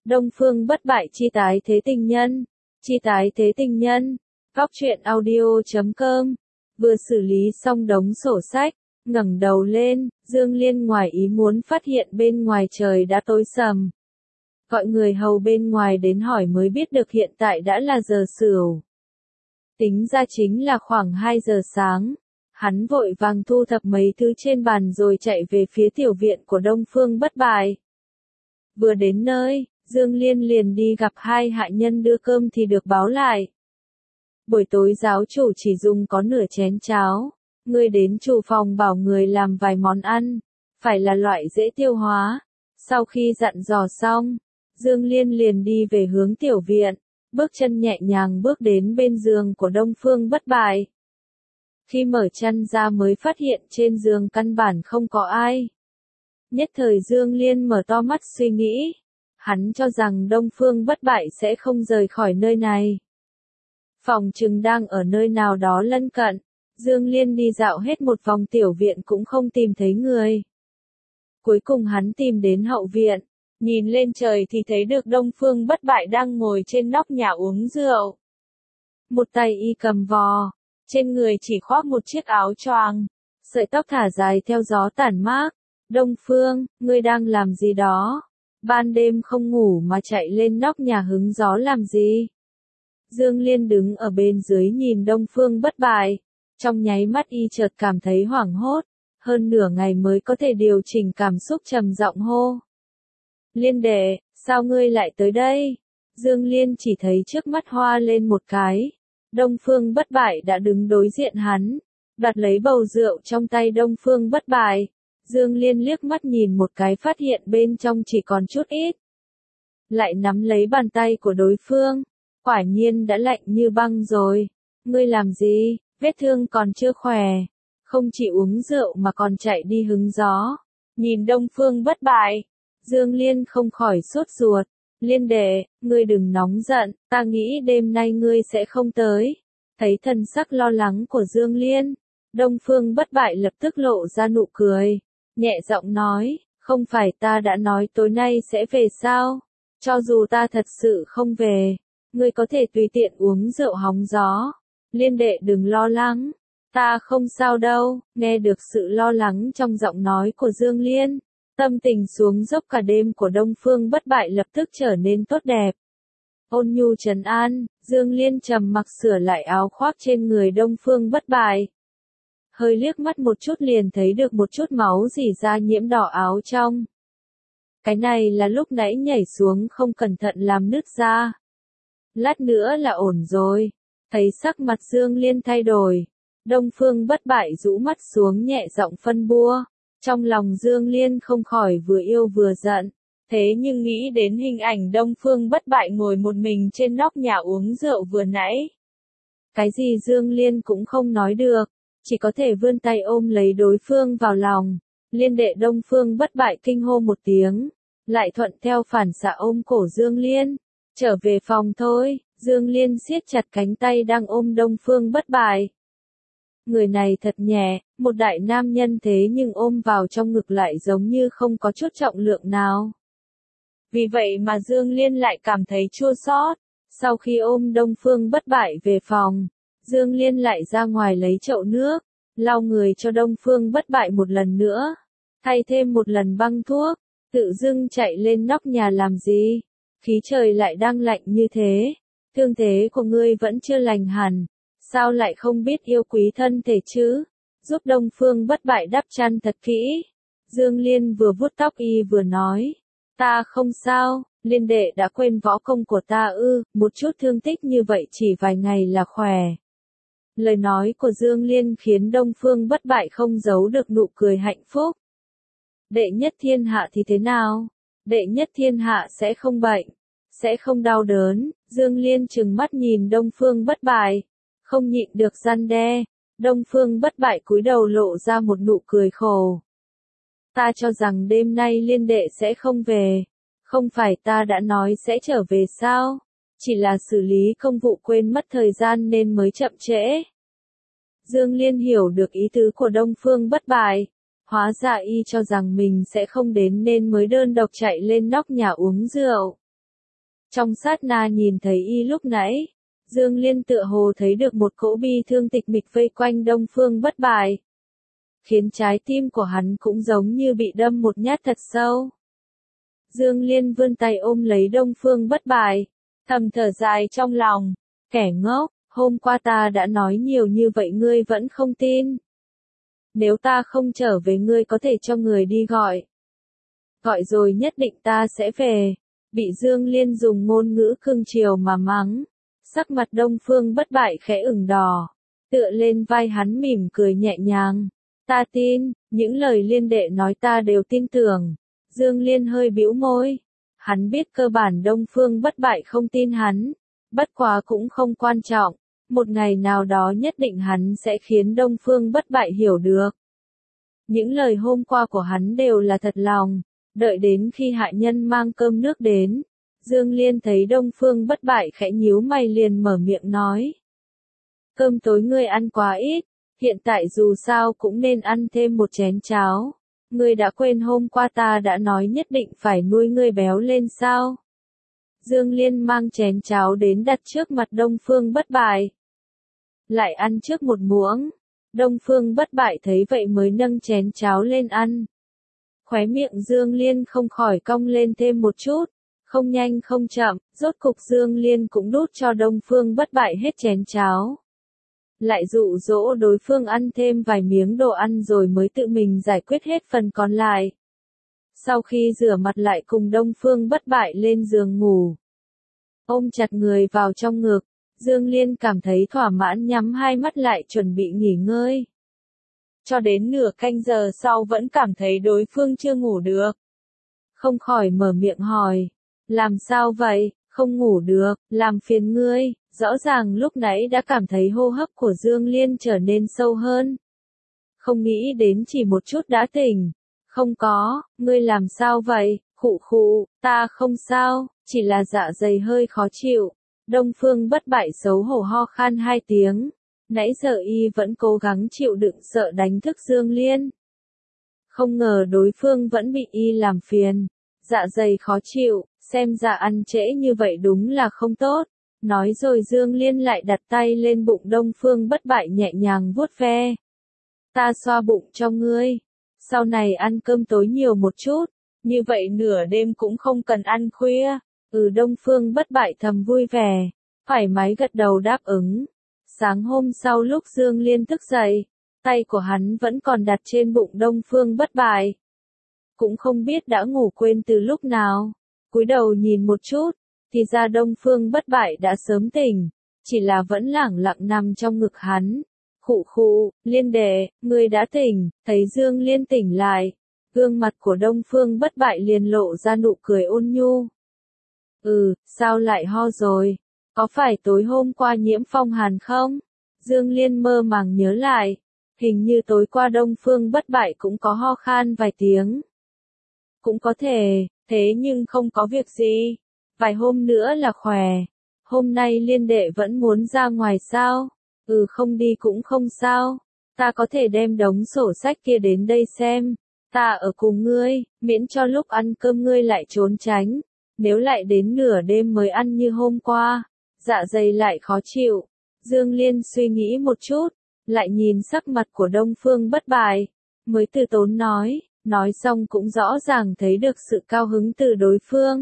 Đông Phương Bất Bại chi tái thế tình nhân. Chi tái thế tình nhân. Góc truyện audio.com. Vừa xử lý xong đống sổ sách, ngẩng đầu lên, Dương Liên ngoài ý muốn phát hiện bên ngoài trời đã tối sầm. Gọi người hầu bên ngoài đến hỏi mới biết được hiện tại đã là giờ Sửu. Tính ra chính là khoảng 2 giờ sáng. Hắn vội vàng thu thập mấy thứ trên bàn rồi chạy về phía tiểu viện của Đông Phương Bất Bại. Vừa đến nơi, Dương Liên liền đi gặp hai hạ nhân đưa cơm thì được báo lại. Buổi tối giáo chủ chỉ dùng có nửa chén cháo, người đến chủ phòng bảo người làm vài món ăn, phải là loại dễ tiêu hóa. Sau khi dặn dò xong, Dương Liên liền đi về hướng tiểu viện, bước chân nhẹ nhàng bước đến bên giường của Đông Phương Bất Bại. Khi mở chăn ra mới phát hiện trên giường căn bản không có ai. Nhất thời Dương Liên mở to mắt suy nghĩ. Hắn cho rằng Đông Phương Bất Bại sẽ không rời khỏi nơi này. Phòng chừng đang ở nơi nào đó lân cận. Dương Liên đi dạo hết một vòng tiểu viện cũng không tìm thấy người. Cuối cùng hắn tìm đến hậu viện. Nhìn lên trời thì thấy được Đông Phương Bất Bại đang ngồi trên nóc nhà uống rượu. Một tay y cầm vò. Trên người chỉ khoác một chiếc áo choàng. Sợi tóc thả dài theo gió tản mát. Đông Phương, ngươi đang làm gì đó? Ban đêm không ngủ mà chạy lên nóc nhà hứng gió làm gì? Dương Liên đứng ở bên dưới nhìn Đông Phương Bất Bại. Trong nháy mắt y chợt cảm thấy hoảng hốt. Hơn nửa ngày mới có thể điều chỉnh cảm xúc trầm giọng hô. Liên đệ, sao ngươi lại tới đây? Dương Liên chỉ thấy trước mắt hoa lên một cái. Đông Phương Bất Bại đã đứng đối diện hắn. Đoạt lấy bầu rượu trong tay Đông Phương Bất Bại. Dương Liên liếc mắt nhìn một cái phát hiện bên trong chỉ còn chút ít. Lại nắm lấy bàn tay của đối phương. Quả nhiên đã lạnh như băng rồi. Ngươi làm gì, vết thương còn chưa khỏe. Không chỉ uống rượu mà còn chạy đi hứng gió. Nhìn Đông Phương Bất Bại. Dương Liên không khỏi sốt ruột. Liên đệ, ngươi đừng nóng giận, ta nghĩ đêm nay ngươi sẽ không tới. Thấy thần sắc lo lắng của Dương Liên. Đông Phương Bất Bại lập tức lộ ra nụ cười. Nhẹ giọng nói, không phải ta đã nói tối nay sẽ về sao? Cho dù ta thật sự không về, ngươi có thể tùy tiện uống rượu hóng gió. Liên đệ đừng lo lắng, ta không sao đâu. Nghe được sự lo lắng trong giọng nói của Dương Liên, tâm tình xuống dốc cả đêm của Đông Phương Bất Bại lập tức trở nên tốt đẹp. Ôn nhu trấn an, Dương Liên trầm mặc sửa lại áo khoác trên người Đông Phương Bất Bại. Hơi liếc mắt một chút liền thấy được một chút máu rỉ ra nhiễm đỏ áo trong. Cái này là lúc nãy nhảy xuống không cẩn thận làm nứt ra. Lát nữa là ổn rồi. Thấy sắc mặt Dương Liên thay đổi. Đông Phương Bất Bại rũ mắt xuống nhẹ giọng phân bua. Trong lòng Dương Liên không khỏi vừa yêu vừa giận. Thế nhưng nghĩ đến hình ảnh Đông Phương Bất Bại ngồi một mình trên nóc nhà uống rượu vừa nãy. Cái gì Dương Liên cũng không nói được. Chỉ có thể vươn tay ôm lấy đối phương vào lòng. Liên đệ Đông Phương Bất Bại kinh hô một tiếng. Lại thuận theo phản xạ ôm cổ Dương Liên. Trở về phòng thôi. Dương Liên siết chặt cánh tay đang ôm Đông Phương Bất Bại. Người này thật nhẹ, một đại nam nhân thế nhưng ôm vào trong ngực lại giống như không có chút trọng lượng nào. Vì vậy mà Dương Liên lại cảm thấy chua xót. Sau khi ôm Đông Phương Bất Bại về phòng, Dương Liên lại ra ngoài lấy chậu nước, lau người cho Đông Phương Bất Bại một lần nữa, thay thêm một lần băng thuốc, tự dưng chạy lên nóc nhà làm gì? Khí trời lại đang lạnh như thế, thương thế của ngươi vẫn chưa lành hẳn, sao lại không biết yêu quý thân thể chứ? Giúp Đông Phương Bất Bại đắp chăn thật kỹ. Dương Liên vừa vuốt tóc y vừa nói, ta không sao. Liên đệ đã quên võ công của ta ư? Một chút thương tích như vậy chỉ vài ngày là khỏe. Lời nói của Dương Liên khiến Đông Phương Bất Bại không giấu được nụ cười hạnh phúc. Đệ nhất thiên hạ thì thế nào? Đệ nhất thiên hạ sẽ không bệnh, sẽ không đau đớn. Dương Liên trừng mắt nhìn Đông Phương Bất Bại, không nhịn được răn đe. Đông Phương Bất Bại cúi đầu lộ ra một nụ cười khổ. Ta cho rằng đêm nay Liên đệ sẽ không về. Không phải ta đã nói sẽ trở về sao? Chỉ là xử lý công vụ quên mất thời gian nên mới chậm trễ. Dương Liên hiểu được ý tứ của Đông Phương Bất Bại. Hóa ra y cho rằng mình sẽ không đến nên mới đơn độc chạy lên nóc nhà uống rượu. Trong sát na nhìn thấy y lúc nãy, Dương Liên tựa hồ thấy được một cỗ bi thương tịch mịch vây quanh Đông Phương Bất Bại, khiến trái tim của hắn cũng giống như bị đâm một nhát thật sâu. Dương Liên vươn tay ôm lấy Đông Phương Bất Bại, thầm thở dài trong lòng, kẻ ngốc, hôm qua ta đã nói nhiều như vậy ngươi vẫn không tin. Nếu ta không trở về ngươi có thể cho người đi gọi. Gọi rồi nhất định ta sẽ về. Bị Dương Liên dùng ngôn ngữ cương chiều mà mắng. Sắc mặt Đông Phương Bất Bại khẽ ửng đỏ. Tựa lên vai hắn mỉm cười nhẹ nhàng. Ta tin, những lời Liên đệ nói ta đều tin tưởng. Dương Liên hơi bĩu môi. Hắn biết cơ bản Đông Phương Bất Bại không tin hắn. Bất quá cũng không quan trọng. Một ngày nào đó nhất định hắn sẽ khiến Đông Phương Bất Bại hiểu được. Những lời hôm qua của hắn đều là thật lòng. Đợi đến khi hạ nhân mang cơm nước đến, Dương Liên thấy Đông Phương Bất Bại khẽ nhíu mày liền mở miệng nói. Cơm tối ngươi ăn quá ít, hiện tại dù sao cũng nên ăn thêm một chén cháo. Ngươi đã quên hôm qua ta đã nói nhất định phải nuôi ngươi béo lên sao? Dương Liên mang chén cháo đến đặt trước mặt Đông Phương Bất Bại. Lại ăn trước một muỗng. Đông Phương Bất Bại thấy vậy mới nâng chén cháo lên ăn. Khóe miệng Dương Liên không khỏi cong lên thêm một chút. Không nhanh không chậm, rốt cục Dương Liên cũng đút cho Đông Phương Bất Bại hết chén cháo. Lại dụ dỗ đối phương ăn thêm vài miếng đồ ăn rồi mới tự mình giải quyết hết phần còn lại. Sau khi rửa mặt lại cùng Đông Phương Bất Bại lên giường ngủ. Ôm chặt người vào trong ngực, Dương Liên cảm thấy thỏa mãn nhắm hai mắt lại chuẩn bị nghỉ ngơi. Cho đến nửa canh giờ sau vẫn cảm thấy đối phương chưa ngủ được. Không khỏi mở miệng hỏi, làm sao vậy, không ngủ được, làm phiền ngươi, rõ ràng lúc nãy đã cảm thấy hô hấp của Dương Liên trở nên sâu hơn. Không nghĩ đến chỉ một chút đã tỉnh. Không có, ngươi làm sao vậy, khụ khụ, ta không sao, chỉ là dạ dày hơi khó chịu. Đông Phương Bất Bại xấu hổ ho khan hai tiếng. Nãy giờ y vẫn cố gắng chịu đựng sợ đánh thức Dương Liên. Không ngờ đối phương vẫn bị y làm phiền. Dạ dày khó chịu, xem ra ăn trễ như vậy đúng là không tốt. Nói rồi Dương Liên lại đặt tay lên bụng Đông Phương Bất Bại nhẹ nhàng vuốt ve. Ta xoa bụng cho ngươi. Sau này ăn cơm tối nhiều một chút. Như vậy nửa đêm cũng không cần ăn khuya. Đông Phương Bất Bại thầm vui vẻ. Thoải mái gật đầu đáp ứng. Sáng hôm sau lúc Dương Liên thức dậy, tay của hắn vẫn còn đặt trên bụng Đông Phương Bất Bại. Cũng không biết đã ngủ quên từ lúc nào. Cúi đầu nhìn một chút, thì ra Đông Phương Bất Bại đã sớm tỉnh, chỉ là vẫn lẳng lặng nằm trong ngực hắn. Khụ khụ, Liên đệ, ngươi đã tỉnh, thấy Dương Liên tỉnh lại. Gương mặt của Đông Phương Bất Bại liền lộ ra nụ cười ôn nhu. Sao lại ho rồi? Có phải tối hôm qua nhiễm phong hàn không? Dương Liên mơ màng nhớ lại. Hình như tối qua Đông Phương Bất Bại cũng có ho khan vài tiếng. Cũng có thể, thế nhưng không có việc gì. Vài hôm nữa là khỏe. Hôm nay Liên đệ vẫn muốn ra ngoài sao? Không đi cũng không sao. Ta có thể đem đống sổ sách kia đến đây xem. Ta ở cùng ngươi, miễn cho lúc ăn cơm ngươi lại trốn tránh. Nếu lại đến nửa đêm mới ăn như hôm qua, dạ dày lại khó chịu. Dương Liên suy nghĩ một chút, lại nhìn sắc mặt của Đông Phương Bất Bại, mới từ tốn nói xong cũng rõ ràng thấy được sự cao hứng từ đối phương.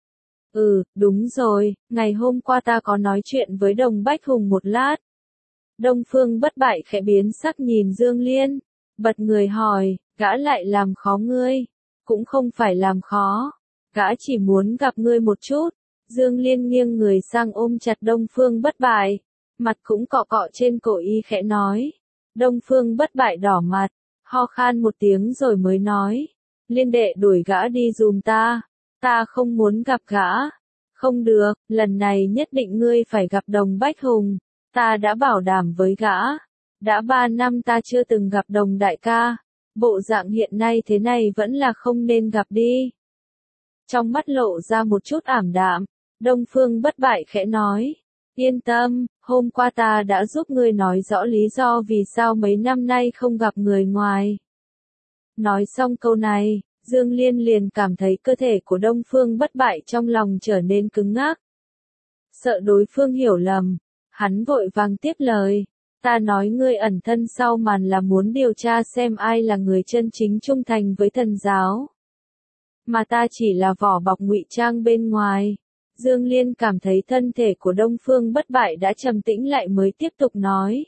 Đúng rồi, ngày hôm qua ta có nói chuyện với Đồng Bách Hùng một lát. Đông Phương Bất Bại khẽ biến sắc nhìn Dương Liên, bật người hỏi, gã lại làm khó ngươi? Cũng không phải làm khó, gã chỉ muốn gặp ngươi một chút. Dương Liên nghiêng người sang ôm chặt Đông Phương Bất Bại, mặt cũng cọ cọ trên cổ y khẽ nói. Đông Phương Bất Bại đỏ mặt, ho khan một tiếng rồi mới nói, Liên đệ đuổi gã đi giùm ta không muốn gặp gã. Không được, lần này nhất định ngươi phải gặp Đồng Bách Hùng, ta đã bảo đảm với gã. Đã 3 năm ta chưa từng gặp Đồng đại ca, bộ dạng hiện nay thế này vẫn là không nên gặp đi. Trong mắt lộ ra một chút ảm đạm, Đông Phương Bất Bại khẽ nói, yên tâm, hôm qua ta đã giúp ngươi nói rõ lý do vì sao mấy năm nay không gặp người ngoài. Nói xong câu này, Dương Liên liền cảm thấy cơ thể của Đông Phương Bất Bại trong lòng trở nên cứng ngắc. Sợ đối phương hiểu lầm, hắn vội vàng tiếp lời. Ta nói ngươi ẩn thân sau màn là muốn điều tra xem ai là người chân chính trung thành với thần giáo. Mà ta chỉ là vỏ bọc ngụy trang bên ngoài. Dương Liên cảm thấy thân thể của Đông Phương Bất Bại đã trầm tĩnh lại mới tiếp tục nói.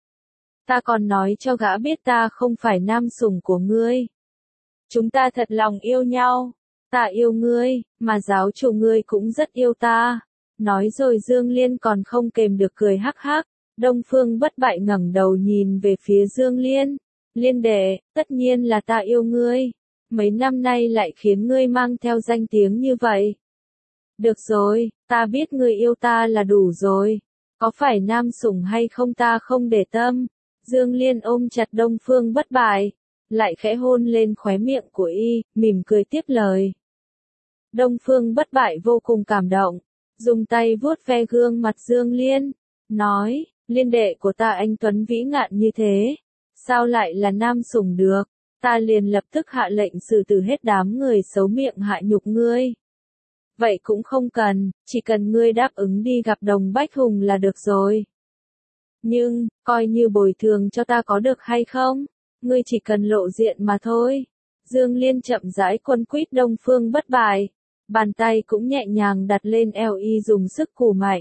Ta còn nói cho gã biết ta không phải nam sủng của ngươi. Chúng ta thật lòng yêu nhau. Ta yêu ngươi, mà giáo chủ ngươi cũng rất yêu ta. Nói rồi Dương Liên còn không kềm được cười hắc hắc. Đông Phương Bất Bại ngẩng đầu nhìn về phía Dương Liên. Liên đệ, tất nhiên là ta yêu ngươi. Mấy năm nay lại khiến ngươi mang theo danh tiếng như vậy. Được rồi, ta biết ngươi yêu ta là đủ rồi. Có phải nam sủng hay không ta không để tâm. Dương Liên ôm chặt Đông Phương Bất Bại, lại khẽ hôn lên khóe miệng của y, mỉm cười tiếp lời. Đông Phương Bất Bại vô cùng cảm động, dùng tay vuốt ve gương mặt Dương Liên, nói, Liên đệ của ta anh tuấn vĩ ngạn như thế, sao lại là nam sủng được, ta liền lập tức hạ lệnh xử tử hết đám người xấu miệng hại nhục ngươi. Vậy cũng không cần, chỉ cần ngươi đáp ứng đi gặp Đồng Bách Hùng là được rồi. Nhưng, coi như bồi thường cho ta có được hay không? Ngươi chỉ cần lộ diện mà thôi. Dương Liên chậm rãi quấn quýt Đông Phương Bất Bại. Bàn tay cũng nhẹ nhàng đặt lên eo y dùng sức cù mạnh.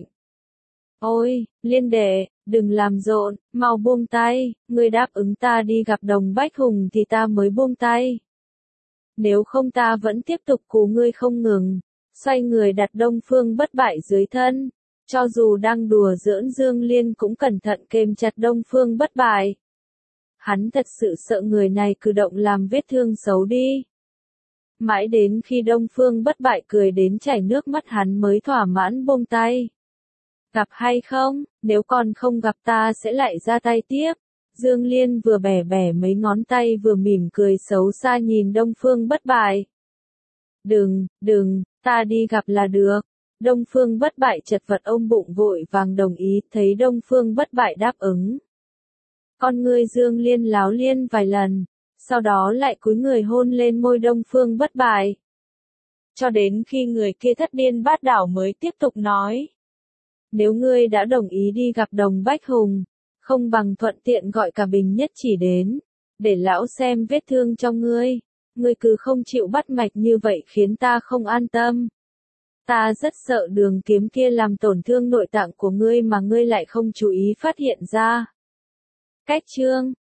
Ôi, Liên đệ, đừng làm rộn, mau buông tay. Ngươi đáp ứng ta đi gặp Đồng Bách Hùng thì ta mới buông tay. Nếu không ta vẫn tiếp tục cù ngươi không ngừng. Xoay người đặt Đông Phương Bất Bại dưới thân. Cho dù đang đùa giỡn Dương Liên cũng cẩn thận kềm chặt Đông Phương Bất Bại. Hắn thật sự sợ người này cử động làm vết thương xấu đi. Mãi đến khi Đông Phương Bất Bại cười đến chảy nước mắt hắn mới thỏa mãn buông tay. Gặp hay không, nếu còn không gặp ta sẽ lại ra tay tiếp. Dương Liên vừa bẻ bẻ mấy ngón tay vừa mỉm cười xấu xa nhìn Đông Phương Bất Bại. Đừng, ta đi gặp là được. Đông Phương Bất Bại chật vật ôm bụng vội vàng đồng ý, thấy Đông Phương Bất Bại đáp ứng. Con ngươi Dương Liên láo liên vài lần, sau đó lại cúi người hôn lên môi Đông Phương Bất Bại. Cho đến khi người kia thất điên bát đảo mới tiếp tục nói. Nếu ngươi đã đồng ý đi gặp Đồng Bách Hùng, không bằng thuận tiện gọi cả Bình Nhất Chỉ đến, để lão xem vết thương cho ngươi. Ngươi cứ không chịu bắt mạch như vậy khiến ta không an tâm. Ta rất sợ đường kiếm kia làm tổn thương nội tạng của ngươi mà ngươi lại không chú ý phát hiện ra. Cách chương